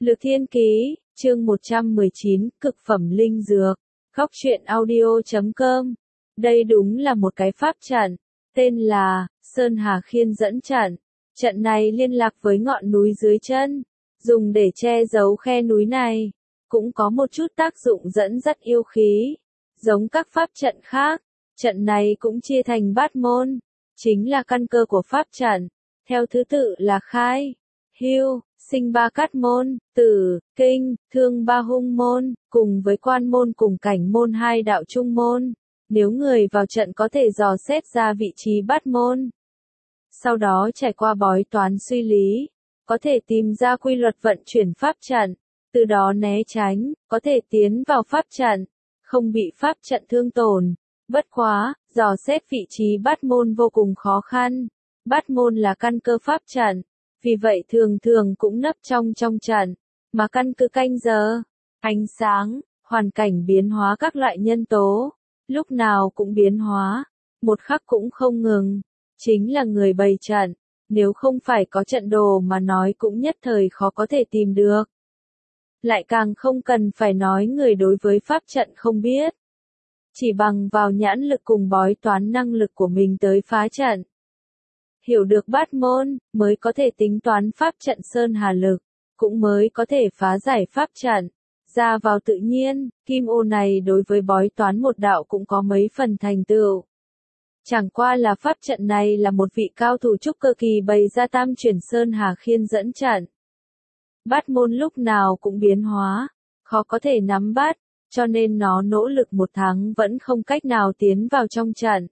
Lược Thiên Ký, chương 119, cực phẩm linh dược. Góc truyện audio.com. Đây đúng là một cái pháp trận, tên là Sơn Hà Khiên dẫn trận. Trận này liên lạc với ngọn núi dưới chân, dùng để che giấu khe núi này, cũng có một chút tác dụng dẫn dắt yêu khí. Giống các pháp trận khác, trận này cũng chia thành bát môn, chính là căn cơ của pháp trận, theo thứ tự là khai, hưu, sinh ba cát môn, tử, kinh, thương ba hung môn, cùng với quan môn cùng cảnh môn hai đạo trung môn. Nếu người vào trận có thể dò xét ra vị trí bát môn, sau đó trải qua bói toán suy lý, có thể tìm ra quy luật vận chuyển pháp trận, từ đó né tránh, có thể tiến vào pháp trận, không bị pháp trận thương tổn. Bất quá, dò xét vị trí bát môn vô cùng khó khăn. Bát môn là căn cơ pháp trận, vì vậy thường thường cũng nấp trong trận, mà căn cứ canh giờ, ánh sáng, hoàn cảnh biến hóa các loại nhân tố, lúc nào cũng biến hóa, một khắc cũng không ngừng, chính là người bày trận, nếu không phải có trận đồ mà nói cũng nhất thời khó có thể tìm được. Lại càng không cần phải nói người đối với pháp trận không biết, chỉ bằng vào nhãn lực cùng bói toán năng lực của mình tới phá trận. Hiểu được bát môn, mới có thể tính toán pháp trận Sơn Hà lực, cũng mới có thể phá giải pháp trận. Ra vào tự nhiên, kim ô này đối với bói toán một đạo cũng có mấy phần thành tựu. Chẳng qua là pháp trận này là một vị cao thủ trúc cơ kỳ bày ra tam chuyển Sơn Hà Khiên dẫn trận. Bát môn lúc nào cũng biến hóa, khó có thể nắm bắt, cho nên nó nỗ lực một tháng vẫn không cách nào tiến vào trong trận.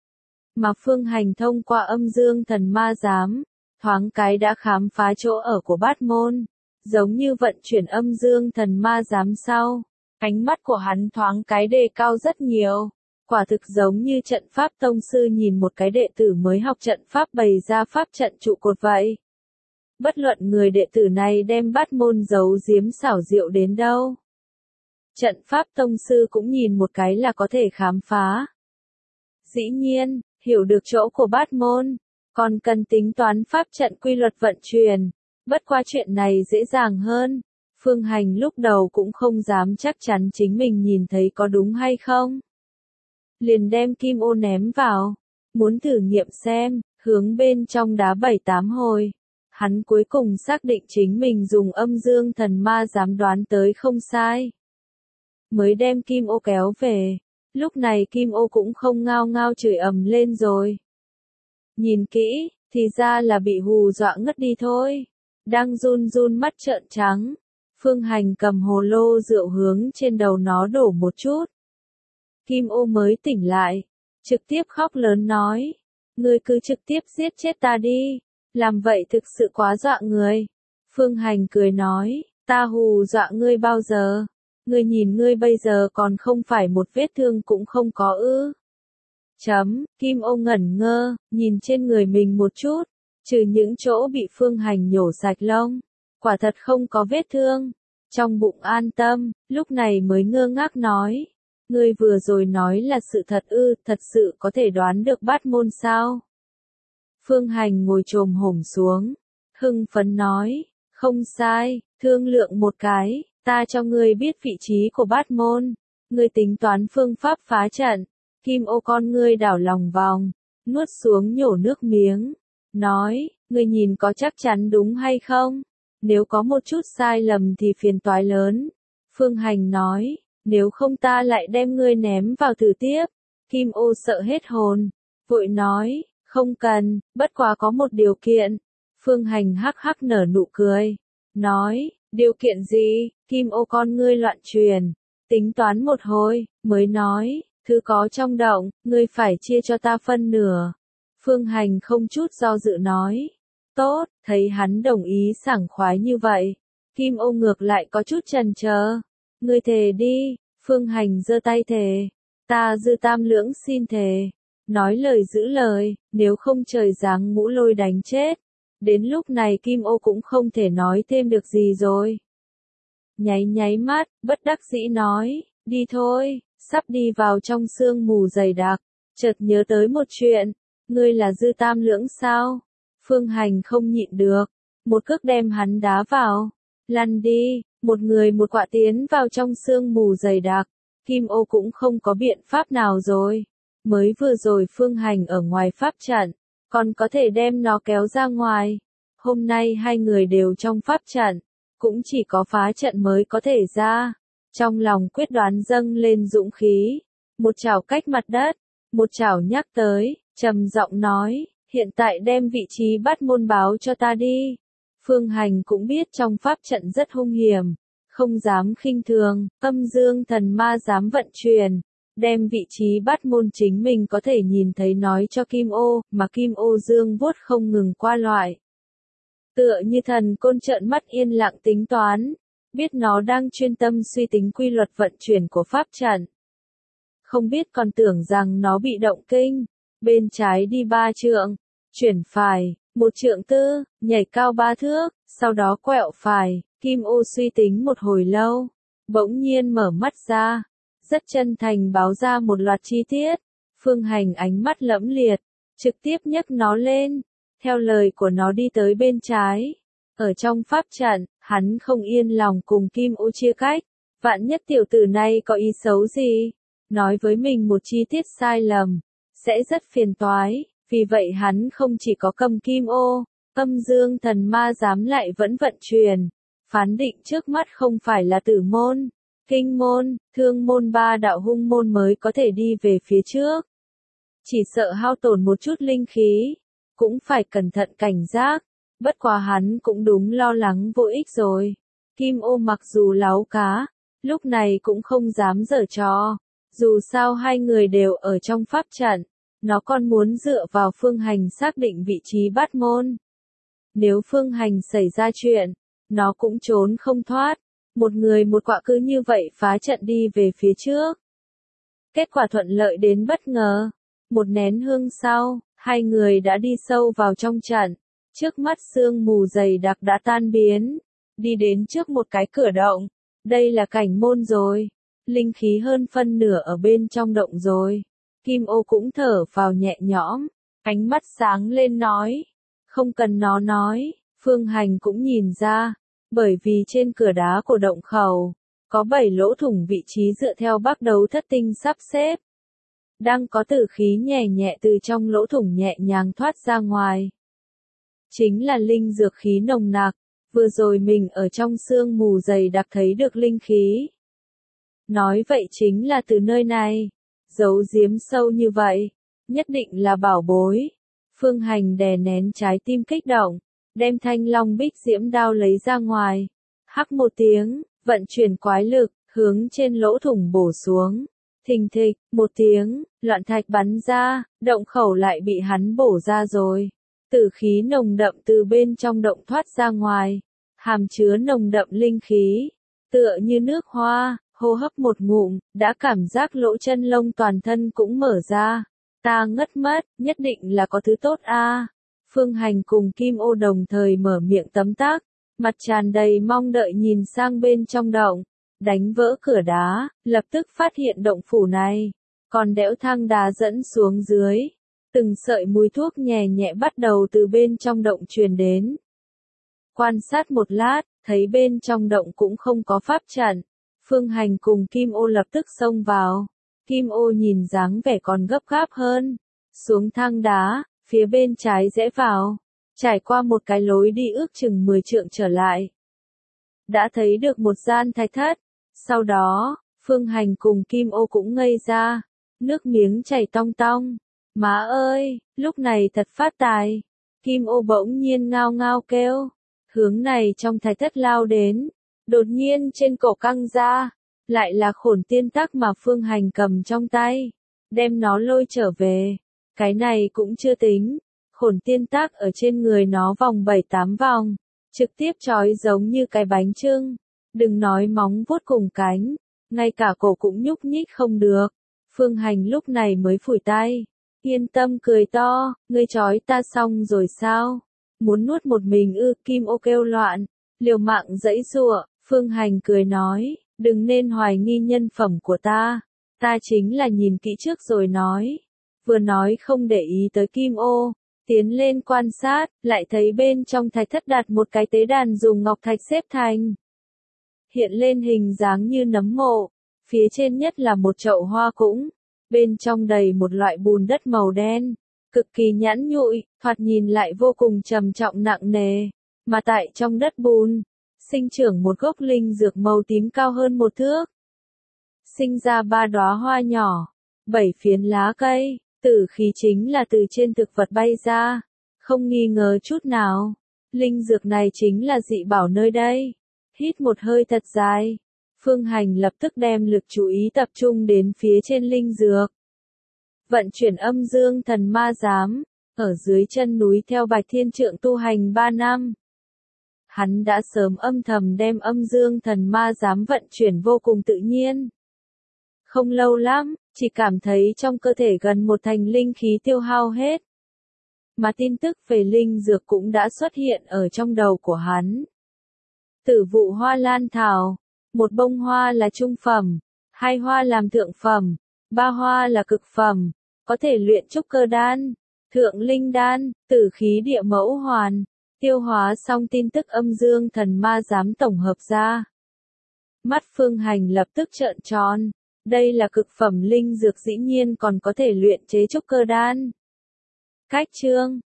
Mà Phương Hành thông qua âm dương thần ma giám, thoáng cái đã khám phá chỗ ở của bát môn, giống như vận chuyển âm dương thần ma giám sau. Ánh mắt của hắn thoáng cái đề cao rất nhiều, quả thực giống như trận pháp tông sư nhìn một cái đệ tử mới học trận pháp bày ra pháp trận trụ cột vậy. Bất luận người đệ tử này đem bát môn giấu giếm xảo diệu đến đâu, trận pháp tông sư cũng nhìn một cái là có thể khám phá. Dĩ nhiên, hiểu được chỗ của bát môn, còn cần tính toán pháp trận quy luật vận chuyển. Bất qua chuyện này dễ dàng hơn. Phương Hành lúc đầu cũng không dám chắc chắn chính mình nhìn thấy có đúng hay không. Liền đem kim ô ném vào, muốn thử nghiệm xem, hướng bên trong đá 7-8 hồi. Hắn cuối cùng xác định chính mình dùng âm dương thần ma dám đoán tới không sai. Mới đem kim ô kéo về. Lúc này kim ô cũng không ngao ngao chửi ầm lên rồi. Nhìn kỹ, thì ra là bị hù dọa ngất đi thôi. Đang run run mắt trợn trắng. Phương Hành cầm hồ lô rượu hướng trên đầu nó đổ một chút. Kim ô mới tỉnh lại, trực tiếp khóc lớn nói. Ngươi cứ trực tiếp giết chết ta đi, làm vậy thực sự quá dọa người. Phương Hành cười nói, ta hù dọa ngươi bao giờ? Ngươi nhìn ngươi bây giờ còn không phải một vết thương cũng không có ư. Kim ô ngẩn ngơ, nhìn trên người mình một chút, trừ những chỗ bị Phương Hành nhổ sạch lông, quả thật không có vết thương. Trong bụng an tâm, lúc này mới ngơ ngác nói, ngươi vừa rồi nói là sự thật ư, thật sự có thể đoán được bát môn sao? Phương Hành ngồi chồm hổm xuống, hưng phấn nói, không sai, thương lượng một cái. Ta cho ngươi biết vị trí của bát môn, ngươi tính toán phương pháp phá trận. Kim ô con ngươi đảo lòng vòng, nuốt xuống nhổ nước miếng, nói, ngươi nhìn có chắc chắn đúng hay không? Nếu có một chút sai lầm thì phiền toái lớn. Phương Hành nói, nếu không ta lại đem ngươi ném vào thử tiếp. Kim ô sợ hết hồn, vội nói, không cần, bất quá có một điều kiện. Phương Hành hắc hắc nở nụ cười, nói, điều kiện gì? Kim ô con ngươi loạn truyền, tính toán một hồi, mới nói, thứ có trong động, ngươi phải chia cho ta phân nửa. Phương Hành không chút do dự nói, tốt, thấy hắn đồng ý sảng khoái như vậy. Kim ô ngược lại có chút chần chờ, ngươi thề đi. Phương Hành giơ tay thề, ta Dư Tam Lưỡng xin thề, nói lời giữ lời, nếu không trời giáng ngũ lôi đánh chết. Đến lúc này Kim ô cũng không thể nói thêm được gì rồi. Nháy mắt, bất đắc dĩ nói, đi thôi, sắp đi vào trong sương mù dày đặc, chợt nhớ tới một chuyện, ngươi là Dư Tam Lưỡng sao? Phương Hành không nhịn được, một cước đem hắn đá vào, Lăn đi, một người một quạ tiến vào trong sương mù dày đặc. Kim Ô cũng không có biện pháp nào rồi. Mới vừa rồi Phương Hành ở ngoài pháp trận, còn có thể đem nó kéo ra ngoài. Hôm nay hai người đều trong pháp trận, cũng chỉ có phá trận mới có thể ra. Trong lòng quyết đoán dâng lên dũng khí. Một chảo cách mặt đất, một chảo nhắc tới, trầm giọng nói, hiện tại đem vị trí bắt môn báo cho ta đi. Phương Hành cũng biết trong pháp trận rất hung hiểm, không dám khinh thường, âm dương thần ma dám vận chuyển, đem vị trí bắt môn chính mình có thể nhìn thấy nói cho Kim Ô, mà Kim Ô dương vuốt không ngừng qua loại. Tựa như thần côn trợn mắt yên lặng tính toán, biết nó đang chuyên tâm suy tính quy luật vận chuyển của pháp trận. Không biết còn tưởng rằng nó bị động kinh, bên trái đi 3 trượng, chuyển phải, 1 trượng tư, nhảy cao 3 thước, sau đó quẹo phải. Kim Ô suy tính một hồi lâu, bỗng nhiên mở mắt ra, rất chân thành báo ra một loạt chi tiết. Phương Hành ánh mắt lẫm liệt, trực tiếp nhấc nó lên, theo lời của nó đi tới bên trái. Ở trong pháp trận, hắn không yên lòng cùng Kim Ô chia cách, vạn nhất tiểu tử này có ý xấu gì, nói với mình một chi tiết sai lầm, sẽ rất phiền toái, vì vậy hắn không chỉ có cầm Kim Ô, âm dương thần ma dám lại vẫn vận chuyển. Phán định trước mắt không phải là tử môn, kinh môn, thương môn 3 đạo hung môn mới có thể đi về phía trước. Chỉ sợ hao tổn một chút linh khí, cũng phải cẩn thận cảnh giác, bất quá hắn cũng đúng lo lắng vô ích rồi. Kim Ô mặc dù láo cá, lúc này cũng không dám giở trò, dù sao hai người đều ở trong pháp trận, nó còn muốn dựa vào Phương Hành xác định vị trí bắt môn. Nếu Phương Hành xảy ra chuyện, nó cũng trốn không thoát, một người một quạ cứ như vậy phá trận đi về phía trước. Kết quả thuận lợi đến bất ngờ, một nén hương sau, hai người đã đi sâu vào trong trận, trước mắt sương mù dày đặc đã tan biến, đi đến trước một cái cửa động, đây là cảnh môn rồi, linh khí hơn phân nửa ở bên trong động rồi. Kim Ô cũng thở vào nhẹ nhõm, ánh mắt sáng lên nói, không cần nó nói, Phương Hành cũng nhìn ra. Bởi vì trên cửa đá của động khẩu, có 7 lỗ thủng vị trí dựa theo bắc đấu thất tinh sắp xếp. Đang có tử khí nhẹ nhẹ từ trong lỗ thủng nhẹ nhàng thoát ra ngoài. Chính là linh dược khí nồng nặc, vừa rồi mình ở trong sương mù dày đặc thấy được linh khí. Nói vậy chính là từ nơi này, giấu giếm sâu như vậy, nhất định là bảo bối. Phương Hành đè nén trái tim kích động. Đem thanh long bích diễm đao lấy ra ngoài. Hắc một tiếng, vận chuyển quái lực, hướng trên lỗ thủng bổ xuống. Thình thịch, một tiếng, loạn thạch bắn ra, động khẩu lại bị hắn bổ ra rồi. Tử khí nồng đậm từ bên trong động thoát ra ngoài. Hàm chứa nồng đậm linh khí. Tựa như nước hoa, hô hấp một ngụm, đã cảm giác lỗ chân lông toàn thân cũng mở ra. Ta ngất mất, nhất định là có thứ tốt a. Phương Hành cùng Kim Ô đồng thời mở miệng tấm tắc, mặt tràn đầy mong đợi nhìn sang bên trong động, đánh vỡ cửa đá, lập tức phát hiện động phủ này, còn đẽo thang đá dẫn xuống dưới, từng sợi mùi thuốc nhẹ nhẹ bắt đầu từ bên trong động truyền đến. Quan sát một lát, thấy bên trong động cũng không có pháp trận, Phương Hành cùng Kim Ô lập tức xông vào, Kim Ô nhìn dáng vẻ còn gấp gáp hơn, xuống thang đá. Phía bên trái rẽ vào, trải qua một cái lối đi ước chừng 10 trượng trở lại. Đã thấy được một gian thạch thất, sau đó, Phương Hành cùng Kim Ô cũng ngây ra, nước miếng chảy tong tong. Má ơi, lúc này thật phát tài. Kim Ô bỗng nhiên ngao ngao kêu, hướng này trong thạch thất lao đến, đột nhiên trên cổ căng ra, lại là khổn tiên tắc mà Phương Hành cầm trong tay, đem nó lôi trở về. Cái này cũng chưa tính, khổn tiên tắc ở trên người nó vòng 7-8 vòng, trực tiếp trói giống như cái bánh chưng, đừng nói móng vuốt cùng cánh, ngay cả cổ cũng nhúc nhích không được. Phương Hành lúc này mới phủi tay, yên tâm cười to, ngươi trói ta xong rồi sao? Muốn nuốt một mình ư? Kim Ô kêu loạn, liều mạng giãy giụa. Phương Hành cười nói, đừng nên hoài nghi nhân phẩm của ta chính là nhìn kỹ trước rồi nói. Vừa nói không để ý tới Kim Ô, tiến lên quan sát, lại thấy bên trong thạch thất đặt một cái tế đàn dùng ngọc thạch xếp thành. hiện lên hình dáng như nấm mộ. Phía trên nhất là một chậu hoa cũng, bên trong đầy một loại bùn đất màu đen, cực kỳ nhẵn nhụi, thoạt nhìn lại vô cùng trầm trọng nặng nề. Mà tại trong đất bùn, sinh trưởng một gốc linh dược màu tím cao hơn 1 thước. Sinh ra 3 đóa hoa nhỏ, 7 phiến lá cây, tử khí chính là từ trên thực vật bay ra, không nghi ngờ chút nào. Linh dược này chính là dị bảo nơi đây. Hít một hơi thật dài, Phương Hành lập tức đem lực chú ý tập trung đến phía trên linh dược. Vận chuyển âm dương thần ma giám, ở dưới chân núi theo Bạch Thiên Trượng tu hành 3 năm. Hắn đã sớm âm thầm đem âm dương thần ma giám vận chuyển vô cùng tự nhiên. Không lâu lắm, chỉ cảm thấy trong cơ thể gần 1/2 linh khí tiêu hao hết. Mà tin tức về linh dược cũng đã xuất hiện ở trong đầu của hắn. Tử vụ hoa lan thảo, 1 bông hoa là trung phẩm, 2 hoa làm thượng phẩm, 3 hoa là cực phẩm, có thể luyện trúc cơ đan, thượng linh đan, tử khí địa mẫu hoàn. Tiêu hóa xong tin tức âm dương thần ma giám tổng hợp ra. Mắt Phương Hành lập tức trợn tròn, đây là cực phẩm linh dược dĩ nhiên còn có thể luyện chế trúc cơ đan. Cách chương